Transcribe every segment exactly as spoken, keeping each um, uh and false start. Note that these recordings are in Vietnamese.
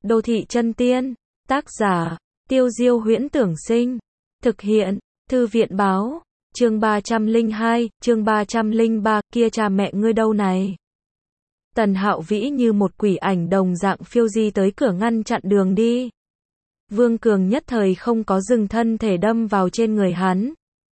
Đô thị chân tiên, tác giả, Tiêu Diêu Huyễn Tưởng Sinh, thực hiện, Thư viện báo, chương ba trăm lẻ hai, chương ba trăm lẻ ba, kia cha mẹ ngươi đâu này? Tần Hạo Vĩ như một quỷ ảnh đồng dạng phiêu di tới cửa ngăn chặn đường đi. Vương Cường nhất thời không có dừng thân thể đâm vào trên người hắn.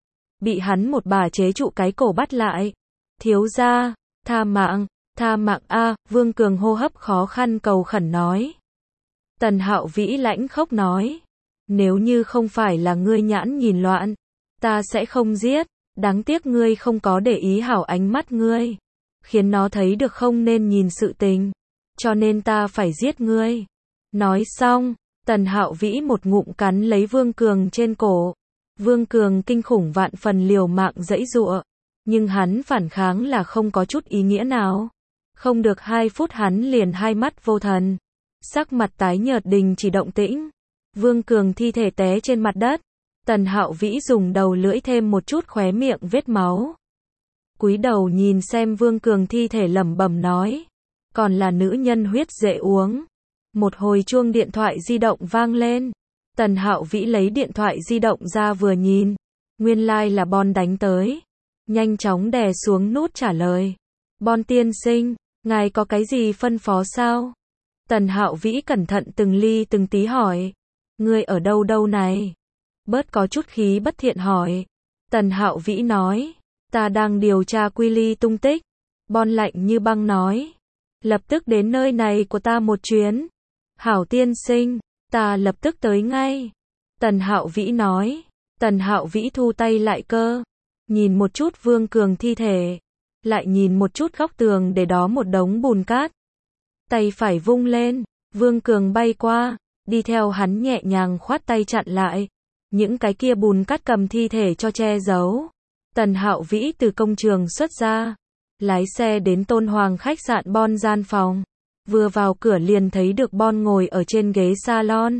Bị hắn một bà chế trụ cái cổ bắt lại. Thiếu gia, tha mạng, tha mạng a, Vương Cường hô hấp khó khăn cầu khẩn nói. Tần Hạo Vĩ lãnh khốc nói, nếu như không phải là ngươi nhãn nhìn loạn, ta sẽ không giết, đáng tiếc ngươi không có để ý hảo ánh mắt ngươi, khiến nó thấy được không nên nhìn sự tình, cho nên ta phải giết ngươi. Nói xong, Tần Hạo Vĩ một ngụm cắn lấy Vương Cường trên cổ. Vương Cường kinh khủng vạn phần liều mạng giãy giụa, nhưng hắn phản kháng là không có chút ý nghĩa nào. Không được hai phút hắn liền hai mắt vô thần, sắc mặt tái nhợt đình chỉ động tĩnh. Vương Cường thi thể té trên mặt đất. Tần Hạo Vĩ dùng đầu lưỡi thêm một chút khóe miệng vết máu. Cúi đầu nhìn xem Vương Cường thi thể lẩm bẩm nói, còn là nữ nhân huyết dễ uống. Một hồi chuông điện thoại di động vang lên. Tần Hạo Vĩ lấy điện thoại di động ra vừa nhìn, nguyên lai like là Bon đánh tới. Nhanh chóng đè xuống nút trả lời. Bon tiên sinh, ngài có cái gì phân phó sao? Tần Hạo Vĩ cẩn thận từng ly từng tí hỏi. Ngươi ở đâu đâu này? Bớt có chút khí bất thiện hỏi. Tần Hạo Vĩ nói, ta đang điều tra Quy Ly tung tích. Bon lạnh như băng nói, lập tức đến nơi này của ta một chuyến. Hảo tiên sinh, ta lập tức tới ngay. Tần Hạo Vĩ nói. Tần Hạo Vĩ thu tay lại cơ, nhìn một chút Vương Cường thi thể, lại nhìn một chút góc tường để đó một đống bùn cát. Tay phải vung lên, Vương Cường bay qua, đi theo hắn nhẹ nhàng khoát tay chặn lại. Những cái kia bùn cát cầm thi thể cho che giấu. Tần Hạo Vĩ từ công trường xuất ra, lái xe đến Tôn Hoàng khách sạn Bon gian phòng. Vừa vào cửa liền thấy được Bon ngồi ở trên ghế salon,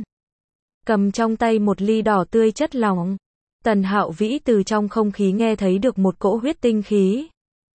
cầm trong tay một ly đỏ tươi chất lỏng. Tần Hạo Vĩ từ trong không khí nghe thấy được một cỗ huyết tinh khí.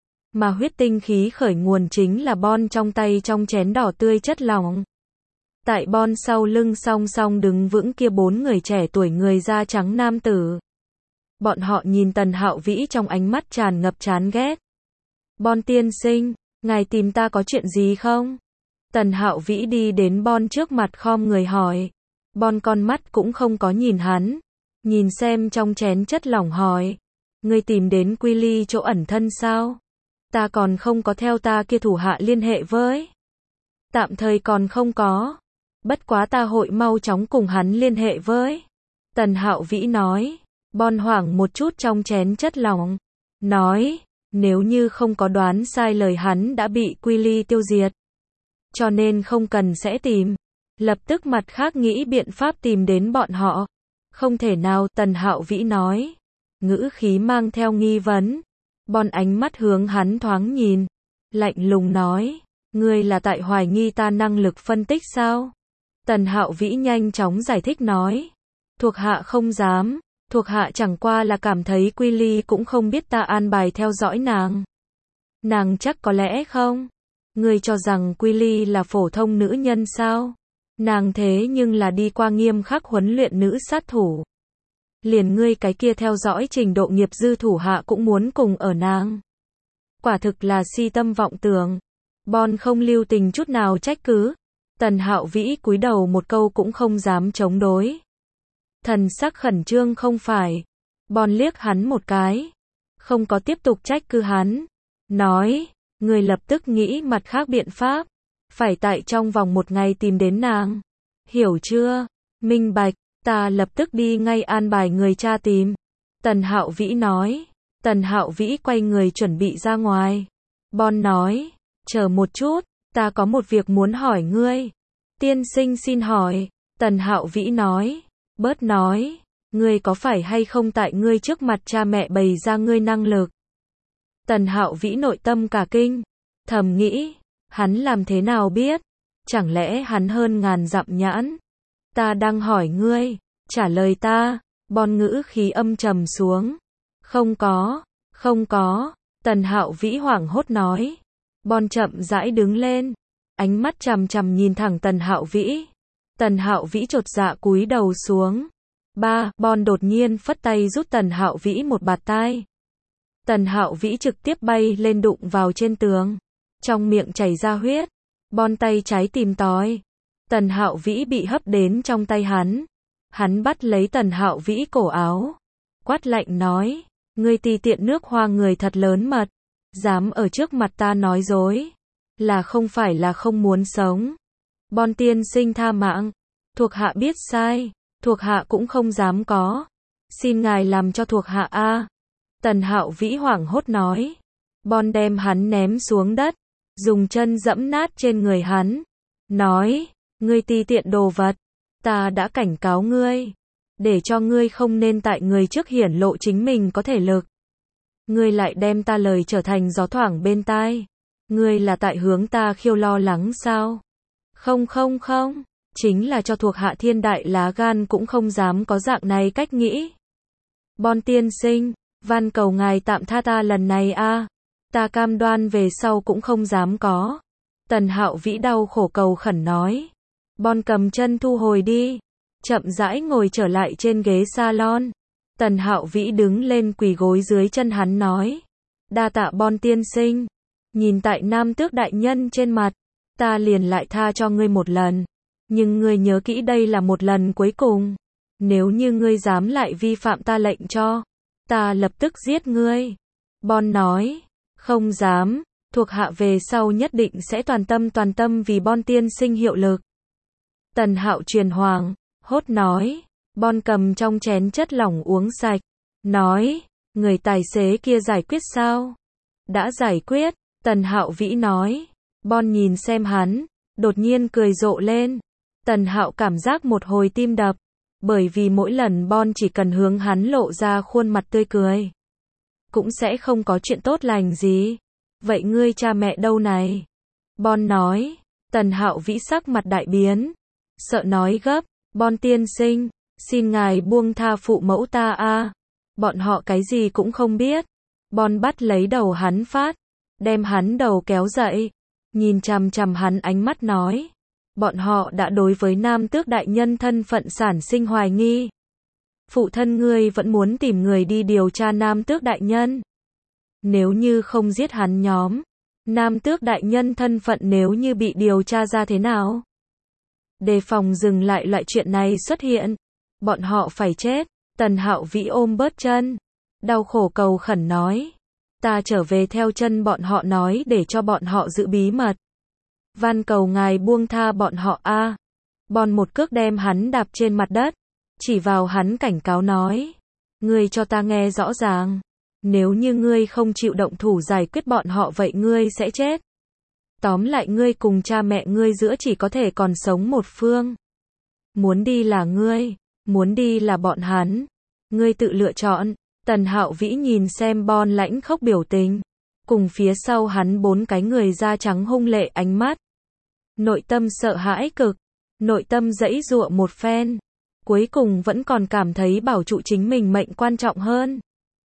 Mà huyết tinh khí khởi nguồn chính là Bon trong tay trong chén đỏ tươi chất lỏng. Tại Bon sau lưng song song đứng vững kia bốn người trẻ tuổi người da trắng nam tử. Bọn họ nhìn Tần Hạo Vĩ trong ánh mắt tràn ngập chán ghét. Bon tiên sinh, ngài tìm ta có chuyện gì không? Tần Hạo Vĩ đi đến Bon trước mặt khom người hỏi. Bon con mắt cũng không có nhìn hắn, nhìn xem trong chén chất lỏng hỏi, ngươi tìm đến Quy Ly chỗ ẩn thân sao? Ta còn không có theo ta kia thủ hạ liên hệ với. Tạm thời còn không có. Bất quá ta hội mau chóng cùng hắn liên hệ với. Tần Hạo Vĩ nói. Bon hoảng một chút trong chén chất lỏng, nói, nếu như không có đoán sai lời hắn đã bị Quy Ly tiêu diệt. Cho nên không cần sẽ tìm. Lập tức mặt khác nghĩ biện pháp tìm đến bọn họ. Không thể nào, Tần Hạo Vĩ nói. Ngữ khí mang theo nghi vấn. Bon ánh mắt hướng hắn thoáng nhìn, lạnh lùng nói, ngươi là tại hoài nghi ta năng lực phân tích sao? Tần Hạo Vĩ nhanh chóng giải thích nói, thuộc hạ không dám, thuộc hạ chẳng qua là cảm thấy Quy Ly cũng không biết ta an bài theo dõi nàng. Nàng chắc có lẽ không? Ngươi cho rằng Quy Ly là phổ thông nữ nhân sao? Nàng thế nhưng là đi qua nghiêm khắc huấn luyện nữ sát thủ. Liền ngươi cái kia theo dõi trình độ nghiệp dư thủ hạ cũng muốn cùng ở nàng. Quả thực là si tâm vọng tưởng. Bon không lưu tình chút nào trách cứ. Tần Hạo Vĩ cúi đầu một câu cũng không dám chống đối. Thần sắc khẩn trương không phải. Bon liếc hắn một cái, không có tiếp tục trách cứ hắn. Nói, ngươi lập tức nghĩ mặt khác biện pháp. Phải tại trong vòng một ngày tìm đến nàng. Hiểu chưa? Minh bạch. Ta lập tức đi ngay an bài người cha tìm. Tần Hạo Vĩ nói. Tần Hạo Vĩ quay người chuẩn bị ra ngoài. Bon nói, chờ một chút, ta có một việc muốn hỏi ngươi. Tiên sinh xin hỏi. Tần Hạo Vĩ nói. Bớt nói, ngươi có phải hay không tại ngươi trước mặt cha mẹ bày ra ngươi năng lực? Tần Hạo Vĩ nội tâm cả kinh, thầm nghĩ, hắn làm thế nào biết? Chẳng lẽ hắn hơn ngàn dặm nhãn? Ta đang hỏi ngươi, trả lời ta. Bon ngữ khí âm trầm xuống. Không có, không có. Tần Hạo Vĩ hoảng hốt nói. Bon chậm rãi đứng lên, ánh mắt chằm chằm nhìn thẳng Tần Hạo Vĩ. Tần Hạo Vĩ chột dạ cúi đầu xuống. Ba, Bon đột nhiên phất tay rút Tần Hạo Vĩ một bạt tai. Tần Hạo Vĩ trực tiếp bay lên đụng vào trên tường. Trong miệng chảy ra huyết. Bon tay trái tìm tòi. Tần Hạo Vĩ bị hấp đến trong tay hắn. Hắn bắt lấy Tần Hạo Vĩ cổ áo. Quát lạnh nói. Ngươi ti tiện nước Hoa người thật lớn mật. Dám ở trước mặt ta nói dối. Là không phải là không muốn sống. Bon tiên sinh tha mạng. Thuộc hạ biết sai. Thuộc hạ cũng không dám có. Xin ngài làm cho thuộc hạ a. Tần Hạo Vĩ hoảng hốt nói. Bon đem hắn ném xuống đất. Dùng chân dẫm nát trên người hắn. Nói. Ngươi ti tiện đồ vật. Ta đã cảnh cáo ngươi. Để cho ngươi không nên tại người trước hiển lộ chính mình có thể lực. Ngươi lại đem ta lời trở thành gió thoảng bên tai. Ngươi là tại hướng ta khiêu lo lắng sao? Không không không. Chính là cho thuộc hạ thiên đại lá gan cũng không dám có dạng này cách nghĩ. Bon tiên sinh. Van cầu ngài tạm tha ta lần này a. Ta cam đoan về sau cũng không dám có. Tần Hạo Vĩ đau khổ cầu khẩn nói. Bon cầm chân thu hồi đi. Chậm rãi ngồi trở lại trên ghế salon. Tần Hạo Vĩ đứng lên quỳ gối dưới chân hắn nói. Đa tạ Bon tiên sinh. Nhìn tại Nam Tước đại nhân trên mặt. Ta liền lại tha cho ngươi một lần. Nhưng ngươi nhớ kỹ đây là một lần cuối cùng. Nếu như ngươi dám lại vi phạm ta lệnh cho. Ta lập tức giết ngươi. Bon nói. Không dám. Thuộc hạ về sau nhất định sẽ toàn tâm toàn tâm vì Bon tiên sinh hiệu lực. Tần Hạo truyền hoàng. Hốt nói. Bon cầm trong chén chất lỏng uống sạch. Nói. Người tài xế kia giải quyết sao? Đã giải quyết. Tần Hạo Vĩ nói. Bon nhìn xem hắn. Đột nhiên cười rộ lên. Tần Hạo cảm giác một hồi tim đập. Bởi vì mỗi lần Bon chỉ cần hướng hắn lộ ra khuôn mặt tươi cười. Cũng sẽ không có chuyện tốt lành gì. Vậy ngươi cha mẹ đâu này? Bon nói. Tần Hạo Vĩ sắc mặt đại biến. Sợ nói gấp. Bon tiên sinh. Xin ngài buông tha phụ mẫu ta a. Bọn họ cái gì cũng không biết. Bon bắt lấy đầu hắn phát. Đem hắn đầu kéo dậy. Nhìn chằm chằm hắn ánh mắt nói. Bọn họ đã đối với Nam Tước đại nhân thân phận sản sinh hoài nghi. Phụ thân ngươi vẫn muốn tìm người đi điều tra Nam Tước đại nhân. Nếu như không giết hắn nhóm. Nam Tước đại nhân thân phận nếu như bị điều tra ra thế nào? Đề phòng dừng lại loại chuyện này xuất hiện. Bọn họ phải chết. Tần Hạo Vĩ ôm bớt chân. Đau khổ cầu khẩn nói. Ta trở về theo chân bọn họ nói để cho bọn họ giữ bí mật. Van cầu ngài buông tha bọn họ a. Bon một cước đem hắn đạp trên mặt đất. Chỉ vào hắn cảnh cáo nói. Ngươi cho ta nghe rõ ràng. Nếu như ngươi không chịu động thủ giải quyết bọn họ vậy ngươi sẽ chết. Tóm lại ngươi cùng cha mẹ ngươi giữa chỉ có thể còn sống một phương. Muốn đi là ngươi. Muốn đi là bọn hắn. Ngươi tự lựa chọn. Tần Hạo Vĩ nhìn xem Bon lãnh khốc biểu tình. Cùng phía sau hắn bốn cái người da trắng hung lệ ánh mắt. Nội tâm sợ hãi cực. Nội tâm giãy giụa một phen. Cuối cùng vẫn còn cảm thấy bảo trụ chính mình mệnh quan trọng hơn.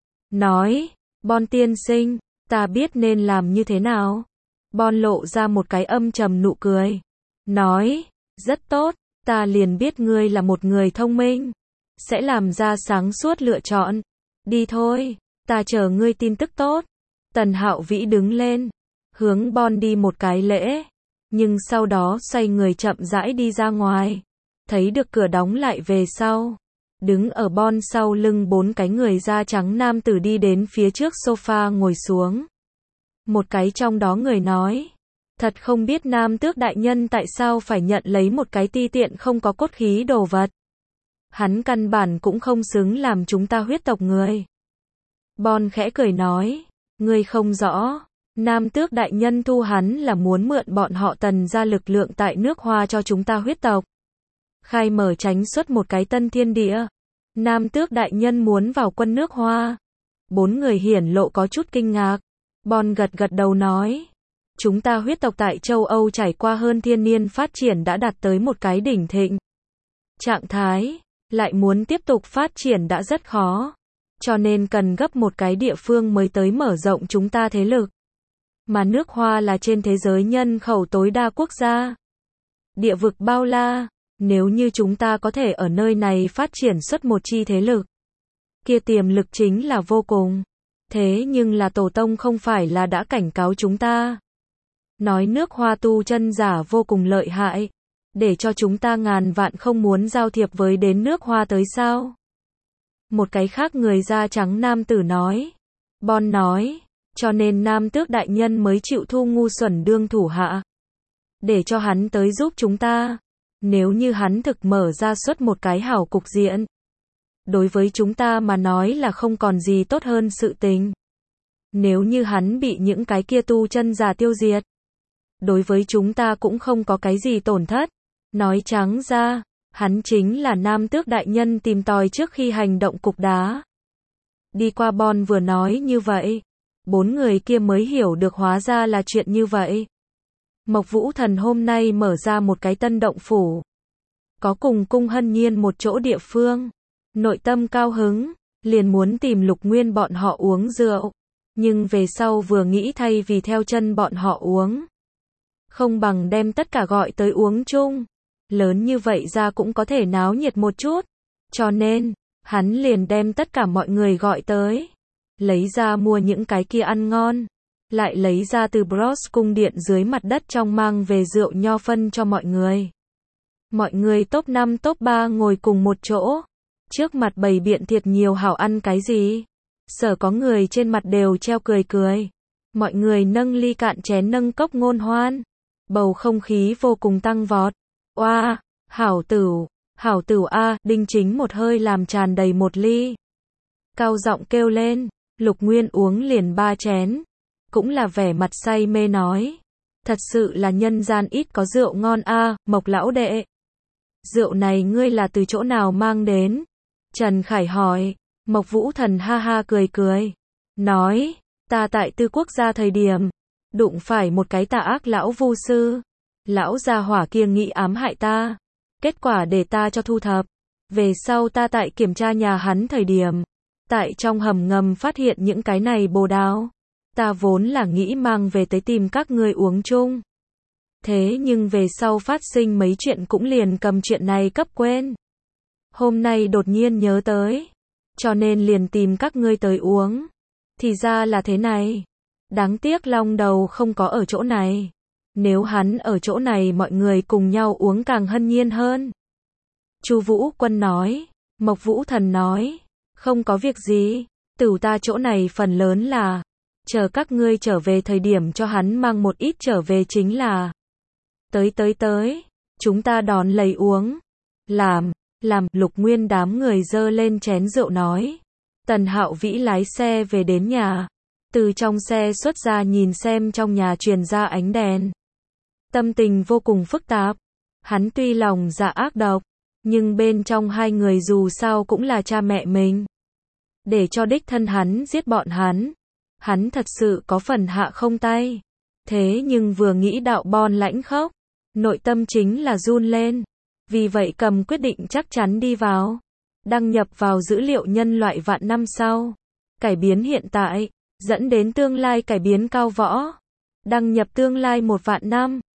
Nói. Bon tiên sinh. Ta biết nên làm như thế nào. Bon lộ ra một cái âm trầm nụ cười. Nói. Rất tốt. Ta liền biết ngươi là một người thông minh. Sẽ làm ra sáng suốt lựa chọn. Đi thôi. Ta chờ ngươi tin tức tốt. Tần Hạo Vĩ đứng lên. Hướng Bon đi một cái lễ. Nhưng sau đó xoay người chậm rãi đi ra ngoài. Thấy được cửa đóng lại về sau. Đứng ở Bon sau lưng bốn cái người da trắng nam tử đi đến phía trước sofa ngồi xuống. Một cái trong đó người nói. Thật không biết Nam Tước đại nhân tại sao phải nhận lấy một cái ti tiện không có cốt khí đồ vật. Hắn căn bản cũng không xứng làm chúng ta huyết tộc người. Bon khẽ cười nói. Ngươi không rõ. Nam Tước đại nhân thu hắn là muốn mượn bọn họ Tần ra lực lượng tại nước Hoa cho chúng ta huyết tộc. Khai mở tránh xuất một cái tân thiên địa. Nam Tước đại nhân muốn vào quân nước Hoa. Bốn người hiển lộ có chút kinh ngạc. Bon gật gật đầu nói. Chúng ta huyết tộc tại châu Âu trải qua hơn thiên niên phát triển đã đạt tới một cái đỉnh thịnh trạng thái. Lại muốn tiếp tục phát triển đã rất khó. Cho nên cần gấp một cái địa phương mới tới mở rộng chúng ta thế lực. Mà nước Hoa là trên thế giới nhân khẩu tối đa quốc gia. Địa vực bao la. Nếu như chúng ta có thể ở nơi này phát triển xuất một chi thế lực, kia tiềm lực chính là vô cùng. Thế nhưng là tổ tông không phải là đã cảnh cáo chúng ta. Nói nước Hoa tu chân giả vô cùng lợi hại, để cho chúng ta ngàn vạn không muốn giao thiệp với đến nước Hoa tới sao? Một cái khác người da trắng nam tử nói. Bon nói, cho nên nam tước đại nhân mới chịu thu ngu xuẩn đương thủ hạ. Để cho hắn tới giúp chúng ta. Nếu như hắn thực mở ra xuất một cái hảo cục diện, đối với chúng ta mà nói là không còn gì tốt hơn sự tình. Nếu như hắn bị những cái kia tu chân giả tiêu diệt, đối với chúng ta cũng không có cái gì tổn thất. Nói trắng ra, hắn chính là nam tước đại nhân tìm tòi trước khi hành động cục đá. Đi qua Bon vừa nói như vậy, bốn người kia mới hiểu được hóa ra là chuyện như vậy. Mộc Vũ Thần hôm nay mở ra một cái tân động phủ, có cùng Cung Hân Nhiên một chỗ địa phương. Nội tâm cao hứng, liền muốn tìm Lục Nguyên bọn họ uống rượu, nhưng về sau vừa nghĩ thay vì theo chân bọn họ uống, không bằng đem tất cả gọi tới uống chung. Lớn như vậy ra cũng có thể náo nhiệt một chút, cho nên, hắn liền đem tất cả mọi người gọi tới, lấy ra mua những cái kia ăn ngon, lại lấy ra từ Bros cung điện dưới mặt đất trong mang về rượu nho phân cho mọi người. Mọi người top năm top ba ngồi cùng một chỗ, trước mặt bày biện thiệt nhiều hảo ăn cái gì. Sở có người trên mặt đều treo cười cười. Mọi người nâng ly cạn chén nâng cốc ngôn hoan. Bầu không khí vô cùng tăng vọt. Oa, hảo tửu, hảo tửu a, Đinh Chính một hơi làm tràn đầy một ly. Cao giọng kêu lên, Lục Nguyên uống liền ba chén. Cũng là vẻ mặt say mê nói. Thật sự là nhân gian ít có rượu ngon a, Mộc lão đệ. Rượu này ngươi là từ chỗ nào mang đến? Trần Khải hỏi. Mộc Vũ Thần ha ha cười cười. Nói, ta tại Tư Quốc gia thời điểm, đụng phải một cái tà ác lão vu sư. Lão gia hỏa kia nghĩ ám hại ta. Kết quả để ta cho thu thập. Về sau ta tại kiểm tra nhà hắn thời điểm, tại trong hầm ngầm phát hiện những cái này bồ đào. Ta vốn là nghĩ mang về tới tìm các ngươi uống chung. Thế nhưng về sau phát sinh mấy chuyện cũng liền cầm chuyện này cấp quên. Hôm nay đột nhiên nhớ tới, cho nên liền tìm các ngươi tới uống. Thì ra là thế này. Đáng tiếc Long Đầu không có ở chỗ này. Nếu hắn ở chỗ này mọi người cùng nhau uống càng hân nhiên hơn. Chu Vũ Quân nói. Mộc Vũ Thần nói. Không có việc gì. Từ ta chỗ này phần lớn là chờ các ngươi trở về thời điểm cho hắn mang một ít trở về chính là. Tới tới tới. Chúng ta đón lấy uống. Làm. Làm. Lục Nguyên đám người dơ lên chén rượu nói. Tần Hạo Vĩ lái xe về đến nhà. Từ trong xe xuất ra nhìn xem trong nhà truyền ra ánh đèn. Tâm tình vô cùng phức tạp. Hắn tuy lòng dạ ác độc, nhưng bên trong hai người dù sao cũng là cha mẹ mình. Để cho đích thân hắn giết bọn hắn, hắn thật sự có phần hạ không tay. Thế nhưng vừa nghĩ đạo Bon lãnh khốc, nội tâm chính là run lên. Vì vậy cầm quyết định chắc chắn đi vào. Đăng nhập vào dữ liệu nhân loại vạn năm sau. Cải biến hiện tại, dẫn đến tương lai cải biến cao võ. Đăng nhập tương lai một vạn năm.